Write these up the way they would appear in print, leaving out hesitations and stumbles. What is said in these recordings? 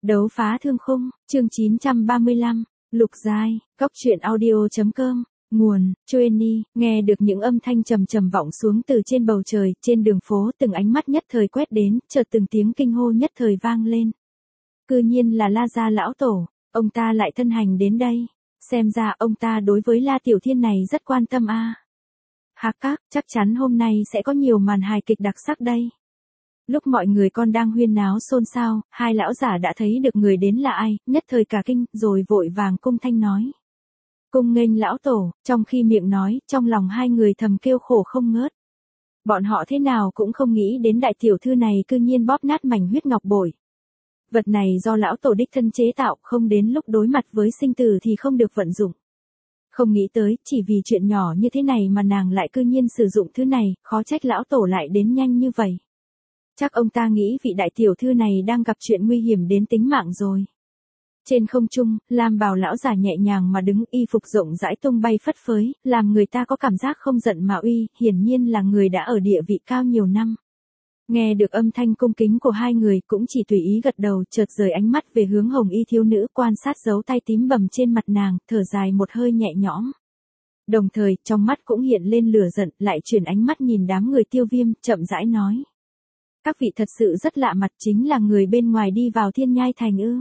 Đấu phá thương khung, chương 935, Lục Giai, Cóc truyện audio.com, nguồn, Chueni, nghe được những âm thanh trầm trầm vọng xuống từ trên bầu trời, trên đường phố từng ánh mắt nhất thời quét đến, chợt từng tiếng kinh hô nhất thời vang lên. Cư nhiên là La Gia lão tổ, ông ta lại thân hành đến đây, xem ra ông ta đối với La Tiểu Thiên này rất quan tâm a. Hạc các, chắc chắn hôm nay sẽ có nhiều màn hài kịch đặc sắc đây. Lúc mọi người còn đang huyên náo xôn xao, hai lão giả đã thấy được người đến là ai, nhất thời cả kinh, rồi vội vàng cung thanh nói. Cung nghênh lão tổ, trong khi miệng nói, trong lòng hai người thầm kêu khổ không ngớt. Bọn họ thế nào cũng không nghĩ đến đại tiểu thư này cư nhiên bóp nát mảnh huyết ngọc bội. Vật này do lão tổ đích thân chế tạo, không đến lúc đối mặt với sinh tử thì không được vận dụng. Không nghĩ tới, chỉ vì chuyện nhỏ như thế này mà nàng lại cư nhiên sử dụng thứ này, khó trách lão tổ lại đến nhanh như vậy. Chắc ông ta nghĩ vị đại tiểu thư này đang gặp chuyện nguy hiểm đến tính mạng rồi. Trên không trung, lam bào lão giả nhẹ nhàng mà đứng, y phục rộng rãi tung bay phất phới, làm người ta có cảm giác không giận mà uy, hiển nhiên là người đã ở địa vị cao nhiều năm. Nghe được âm thanh cung kính của hai người, cũng chỉ tùy ý gật đầu, chợt rời ánh mắt về hướng hồng y thiếu nữ, quan sát dấu tay tím bầm trên mặt nàng, thở dài một hơi nhẹ nhõm. Đồng thời, trong mắt cũng hiện lên lửa giận, lại chuyển ánh mắt nhìn đám người Tiêu Viêm, chậm rãi nói. Các vị thật sự rất lạ mặt, chính là người bên ngoài đi vào Thiên Nhai Thành ư?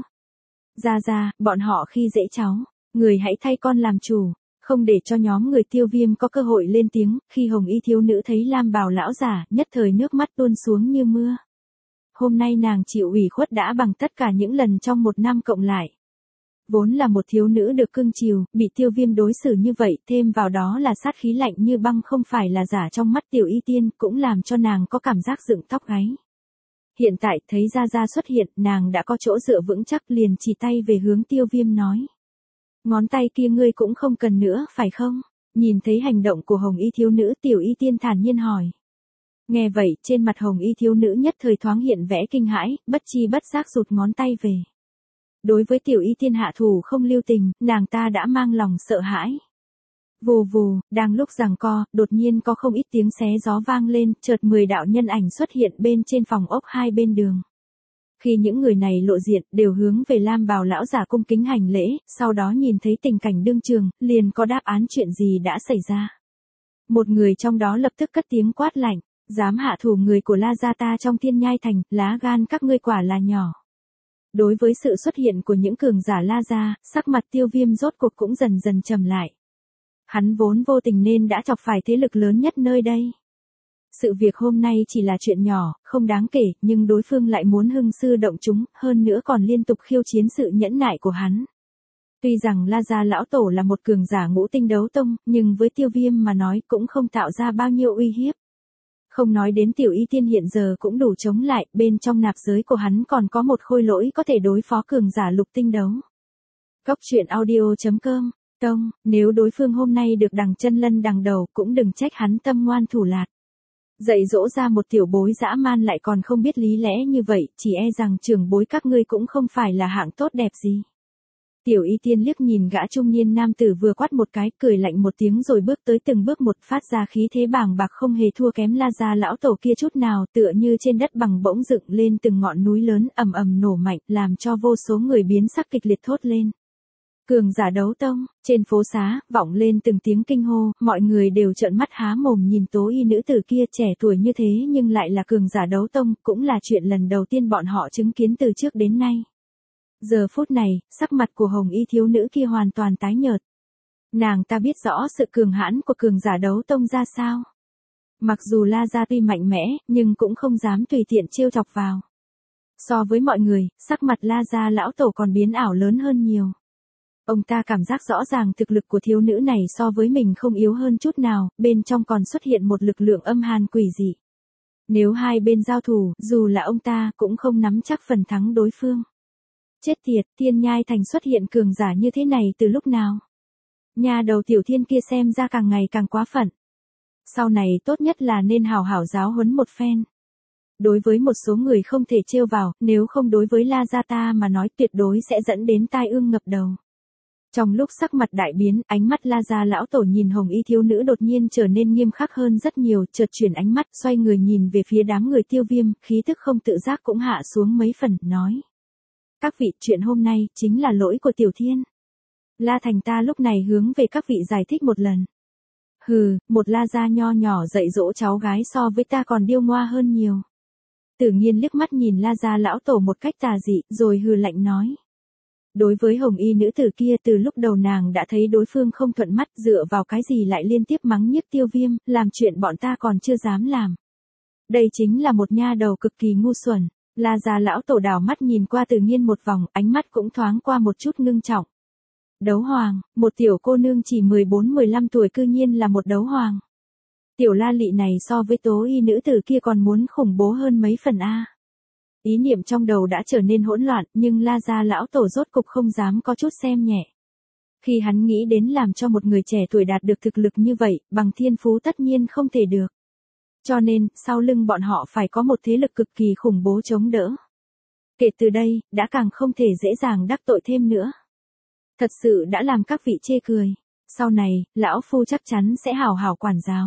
Ra, bọn họ khi dễ cháu, người hãy thay con làm chủ, không để cho nhóm người Tiêu Viêm có cơ hội lên tiếng. Khi hồng y thiếu nữ thấy lam bào lão giả, nhất thời nước mắt tuôn xuống như mưa. Hôm nay nàng chịu ủy khuất đã bằng tất cả những lần trong một năm cộng lại. Vốn là một thiếu nữ được cưng chiều, bị Tiêu Viêm đối xử như vậy, thêm vào đó là sát khí lạnh như băng không phải là giả trong mắt Tiểu Y Tiên, cũng làm cho nàng có cảm giác dựng tóc gáy. Hiện tại thấy Gia xuất hiện, nàng đã có chỗ dựa vững chắc, liền chỉ tay về hướng Tiêu Viêm nói. Ngón tay kia ngươi cũng không cần nữa, phải không? Nhìn thấy hành động của hồng y thiếu nữ, Tiểu Y Tiên thản nhiên hỏi. Nghe vậy, trên mặt hồng y thiếu nữ nhất thời thoáng hiện vẻ kinh hãi, bất chi bất giác rụt ngón tay về. Đối với Tiểu Y Tiên hạ thủ không lưu tình, nàng ta đã mang lòng sợ hãi. Vù vù, đang lúc giằng co, đột nhiên có không ít tiếng xé gió vang lên, chợt 10 đạo nhân ảnh xuất hiện bên trên phòng ốc hai bên đường. Khi những người này lộ diện, đều hướng về lam bào lão giả cung kính hành lễ, sau đó nhìn thấy tình cảnh đương trường, liền có đáp án chuyện gì đã xảy ra. Một người trong đó lập tức cất tiếng quát lạnh, dám hạ thủ người của La Gia ta trong Thiên Nhai Thành, lá gan các ngươi quả là nhỏ. Đối với sự xuất hiện của những cường giả La Gia, sắc mặt Tiêu Viêm rốt cuộc cũng dần dần trầm lại. Hắn vốn vô tình nên đã chọc phải thế lực lớn nhất nơi đây. Sự việc hôm nay chỉ là chuyện nhỏ, không đáng kể, nhưng đối phương lại muốn hưng sư động chúng, hơn nữa còn liên tục khiêu chiến sự nhẫn nại của hắn. Tuy rằng La Gia lão tổ là một cường giả ngũ tinh đấu tông, nhưng với Tiêu Viêm mà nói cũng không tạo ra bao nhiêu uy hiếp. Không nói đến Tiểu Y Tiên hiện giờ cũng đủ chống lại, bên trong nạp giới của hắn còn có một khôi lỗi có thể đối phó cường giả lục tinh đấu. Cóc truyện audio.com, Tông, nếu đối phương hôm nay được đằng chân lân đằng đầu cũng đừng trách hắn tâm ngoan thủ lạt. Dạy dỗ ra một tiểu bối dã man lại còn không biết lý lẽ như vậy, chỉ e rằng trưởng bối các ngươi cũng không phải là hạng tốt đẹp gì. Tiểu Y Tiên liếc nhìn gã trung niên nam tử vừa quát một cái, cười lạnh một tiếng rồi bước tới từng bước một, phát ra khí thế bàng bạc không hề thua kém La Gia lão tổ kia chút nào, tựa như trên đất bằng bỗng dựng lên từng ngọn núi lớn, ầm ầm nổ mạnh, làm cho vô số người biến sắc kịch liệt thốt lên. Cường giả đấu tông, trên phố xá, vọng lên từng tiếng kinh hô, mọi người đều trợn mắt há mồm nhìn tố y nữ tử kia, trẻ tuổi như thế nhưng lại là cường giả đấu tông, cũng là chuyện lần đầu tiên bọn họ chứng kiến từ trước đến nay. Giờ phút này, sắc mặt của hồng y thiếu nữ kia hoàn toàn tái nhợt. Nàng ta biết rõ sự cường hãn của cường giả đấu tông ra sao. Mặc dù La Gia tuy mạnh mẽ, nhưng cũng không dám tùy tiện trêu chọc vào. So với mọi người, sắc mặt La Gia lão tổ còn biến ảo lớn hơn nhiều. Ông ta cảm giác rõ ràng thực lực của thiếu nữ này so với mình không yếu hơn chút nào, bên trong còn xuất hiện một lực lượng âm hàn quỷ dị. Nếu hai bên giao thủ, dù là ông ta cũng không nắm chắc phần thắng đối phương. Chết tiệt, Thiên Nhai Thành xuất hiện cường giả như thế này từ lúc nào? Nhà đầu Tiểu Thiên kia xem ra càng ngày càng quá phận. Sau này tốt nhất là nên hào hảo giáo huấn một phen. Đối với một số người không thể trêu vào, nếu không đối với La Gia ta mà nói tuyệt đối sẽ dẫn đến tai ương ngập đầu. Trong lúc sắc mặt đại biến, ánh mắt La Gia lão tổ nhìn hồng y thiếu nữ đột nhiên trở nên nghiêm khắc hơn rất nhiều, chợt chuyển ánh mắt, xoay người nhìn về phía đám người Tiêu Viêm, khí tức không tự giác cũng hạ xuống mấy phần, nói. Các vị, chuyện hôm nay chính là lỗi của Tiểu Thiên. La Thành ta lúc này hướng về các vị giải thích một lần. Hừ, một La gia nho nhỏ dạy dỗ cháu gái so với ta còn điêu ngoa hơn nhiều. Tử Nghiên liếc mắt nhìn La gia lão tổ một cách tà dị, rồi hừ lạnh nói. Đối với hồng y nữ tử kia, từ lúc đầu nàng đã thấy đối phương không thuận mắt, dựa vào cái gì lại liên tiếp mắng nhiếc Tiêu Viêm, làm chuyện bọn ta còn chưa dám làm. Đây chính là một nha đầu cực kỳ ngu xuẩn. La gia lão tổ đảo mắt nhìn qua Tử Nghiên một vòng, ánh mắt cũng thoáng qua một chút ngưng trọng. Đấu hoàng, một tiểu cô nương chỉ 14-15 tuổi cư nhiên là một đấu hoàng. Tiểu La Lị này so với tố y nữ tử kia còn muốn khủng bố hơn mấy phần a. Ý niệm trong đầu đã trở nên hỗn loạn, nhưng La gia lão tổ rốt cục không dám có chút xem nhẹ. Khi hắn nghĩ đến làm cho một người trẻ tuổi đạt được thực lực như vậy, bằng thiên phú tất nhiên không thể được. Cho nên, sau lưng bọn họ phải có một thế lực cực kỳ khủng bố chống đỡ. Kể từ đây, đã càng không thể dễ dàng đắc tội thêm nữa. Thật sự đã làm các vị chê cười. Sau này, lão phu chắc chắn sẽ hảo hảo quản giáo.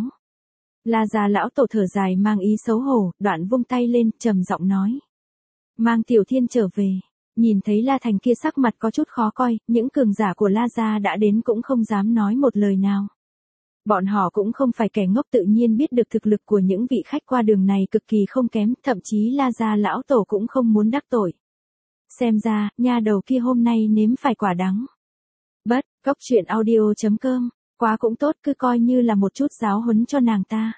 La gia lão tổ thở dài mang ý xấu hổ, đoạn vung tay lên, trầm giọng nói. Mang Tiểu Thiên trở về. Nhìn thấy La Thành kia sắc mặt có chút khó coi, những cường giả của La gia đã đến cũng không dám nói một lời nào. Bọn họ cũng không phải kẻ ngốc, tự nhiên biết được thực lực của những vị khách qua đường này cực kỳ không kém, thậm chí La gia lão tổ cũng không muốn đắc tội. Xem ra, nha đầu kia hôm nay nếm phải quả đắng. Bất, cốc truyện audio.com, quá cũng tốt, cứ coi như là một chút giáo huấn cho nàng ta.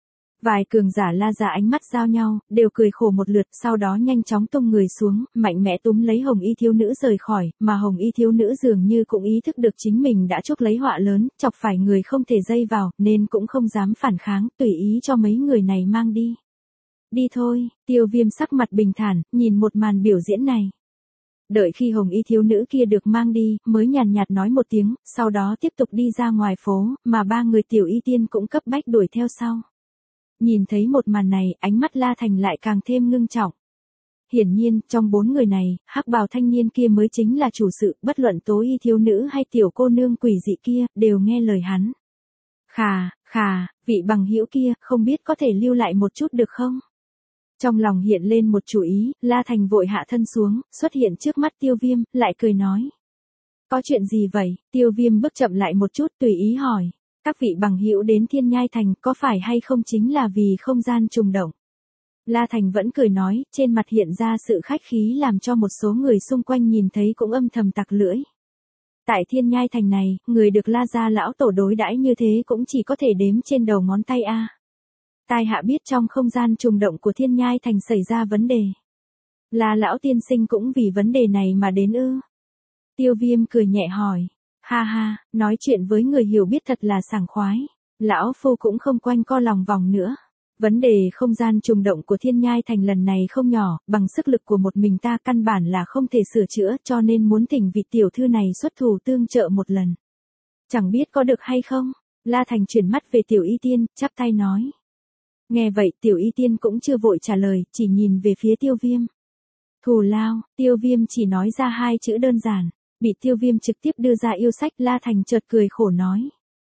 Vài cường giả La gia ánh mắt giao nhau, đều cười khổ một lượt, sau đó nhanh chóng tung người xuống, mạnh mẽ túm lấy hồng y thiếu nữ rời khỏi, mà hồng y thiếu nữ dường như cũng ý thức được chính mình đã chuốc lấy họa lớn, chọc phải người không thể dây vào, nên cũng không dám phản kháng, tùy ý cho mấy người này mang đi. Đi thôi, Tiêu Viêm sắc mặt bình thản, nhìn một màn biểu diễn này. Đợi khi hồng y thiếu nữ kia được mang đi, mới nhàn nhạt nói một tiếng, sau đó tiếp tục đi ra ngoài phố, mà ba người tiểu y tiên cũng cấp bách đuổi theo sau. Nhìn thấy một màn này, ánh mắt La Thành lại càng thêm ngưng trọng. Hiển nhiên, trong bốn người này, hắc bào thanh niên kia mới chính là chủ sự, bất luận tố y thiếu nữ hay tiểu cô nương quỷ dị kia, đều nghe lời hắn. Khà, vị bằng hữu kia, không biết có thể lưu lại một chút được không? Trong lòng hiện lên một chủ ý, La Thành vội hạ thân xuống, xuất hiện trước mắt Tiêu Viêm, lại cười nói. Có chuyện gì vậy? Tiêu Viêm bước chậm lại một chút, tùy ý hỏi. Các vị bằng hữu đến Thiên Nhai Thành có phải hay không chính là vì không gian trùng động? La Thành vẫn cười nói, trên mặt hiện ra sự khách khí làm cho một số người xung quanh nhìn thấy cũng âm thầm tặc lưỡi. Tại Thiên Nhai Thành này, người được La gia lão tổ đối đãi như thế cũng chỉ có thể đếm trên đầu ngón tay a. Tai hạ biết trong không gian trùng động của Thiên Nhai Thành xảy ra vấn đề. Là lão tiên sinh cũng vì vấn đề này mà đến ư? Tiêu Viêm cười nhẹ hỏi. Ha, nói chuyện với người hiểu biết thật là sảng khoái. Lão phu cũng không quanh co lòng vòng nữa. Vấn đề không gian trùng động của Thiên Nhai Thành lần này không nhỏ, bằng sức lực của một mình ta căn bản là không thể sửa chữa, cho nên muốn thỉnh vị tiểu thư này xuất thủ tương trợ một lần. Chẳng biết có được hay không? La Thành chuyển mắt về tiểu y tiên, chắp tay nói. Nghe vậy, tiểu y tiên cũng chưa vội trả lời, chỉ nhìn về phía Tiêu Viêm. Thù lao, Tiêu Viêm chỉ nói ra hai chữ đơn giản. Bị Tiêu Viêm trực tiếp đưa ra yêu sách, La Thành chợt cười khổ nói.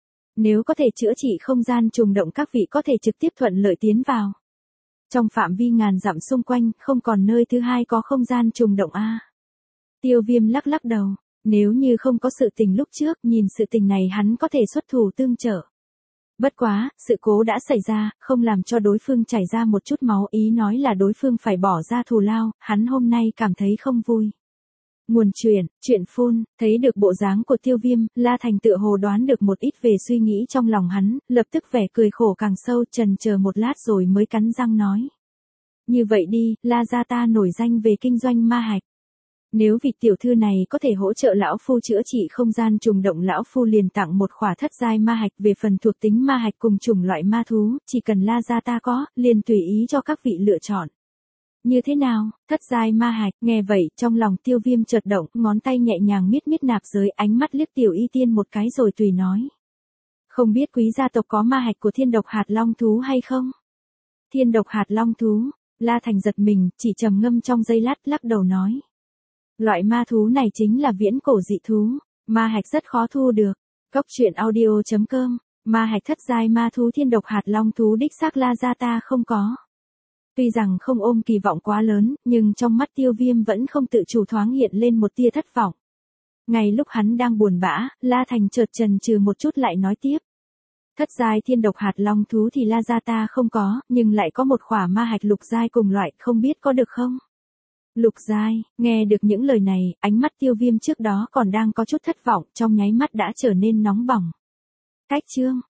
Nếu có thể chữa trị không gian trùng động, các vị có thể trực tiếp thuận lợi tiến vào. Trong phạm vi ngàn dặm xung quanh, không còn nơi thứ hai có không gian trùng động a. Tiêu Viêm lắc lắc đầu. Nếu như không có sự tình lúc trước, nhìn sự tình này hắn có thể xuất thủ tương trợ. Bất quá, sự cố đã xảy ra, không làm cho đối phương chảy ra một chút máu, ý nói là đối phương phải bỏ ra thù lao, hắn hôm nay cảm thấy không vui. Nguồn chuyện phun, thấy được bộ dáng của Tiêu Viêm, La Thành tựa hồ đoán được một ít về suy nghĩ trong lòng hắn, lập tức vẻ cười khổ càng sâu, chần chờ một lát rồi mới cắn răng nói. Như vậy đi, La gia ta nổi danh về kinh doanh ma hạch. Nếu vị tiểu thư này có thể hỗ trợ lão phu chữa trị không gian trùng động, lão phu liền tặng một khỏa thất giai ma hạch. Về phần thuộc tính ma hạch cùng chủng loại ma thú, chỉ cần La gia ta có, liền tùy ý cho các vị lựa chọn. Như thế nào? Thất giai ma hạch? Nghe vậy, trong lòng Tiêu Viêm chợt động, ngón tay nhẹ nhàng miết nạp giới, ánh mắt liếc tiểu y tiên một cái rồi tùy nói. Không biết quý gia tộc có ma hạch của thiên độc hạt long thú hay không? Thiên độc hạt long thú? La Thành giật mình, chỉ trầm ngâm trong giây lát, lắc đầu nói. Loại ma thú này chính là viễn cổ dị thú, ma hạch rất khó thu được. Cốc truyện audio.com, ma hạch thất giai ma thú thiên độc hạt long thú đích xác La gia ta không có. Tuy rằng không ôm kỳ vọng quá lớn, nhưng trong mắt Tiêu Viêm vẫn không tự chủ thoáng hiện lên một tia thất vọng. Ngay lúc hắn đang buồn bã, La Thành chợt chần chừ một chút lại nói tiếp. Thất giai thiên độc hạt long thú thì La gia ta không có, nhưng lại có một khỏa ma hạch lục giai cùng loại, không biết có được không? Lục giai, nghe được những lời này, ánh mắt Tiêu Viêm trước đó còn đang có chút thất vọng, trong nháy mắt đã trở nên nóng bỏng. Cách chương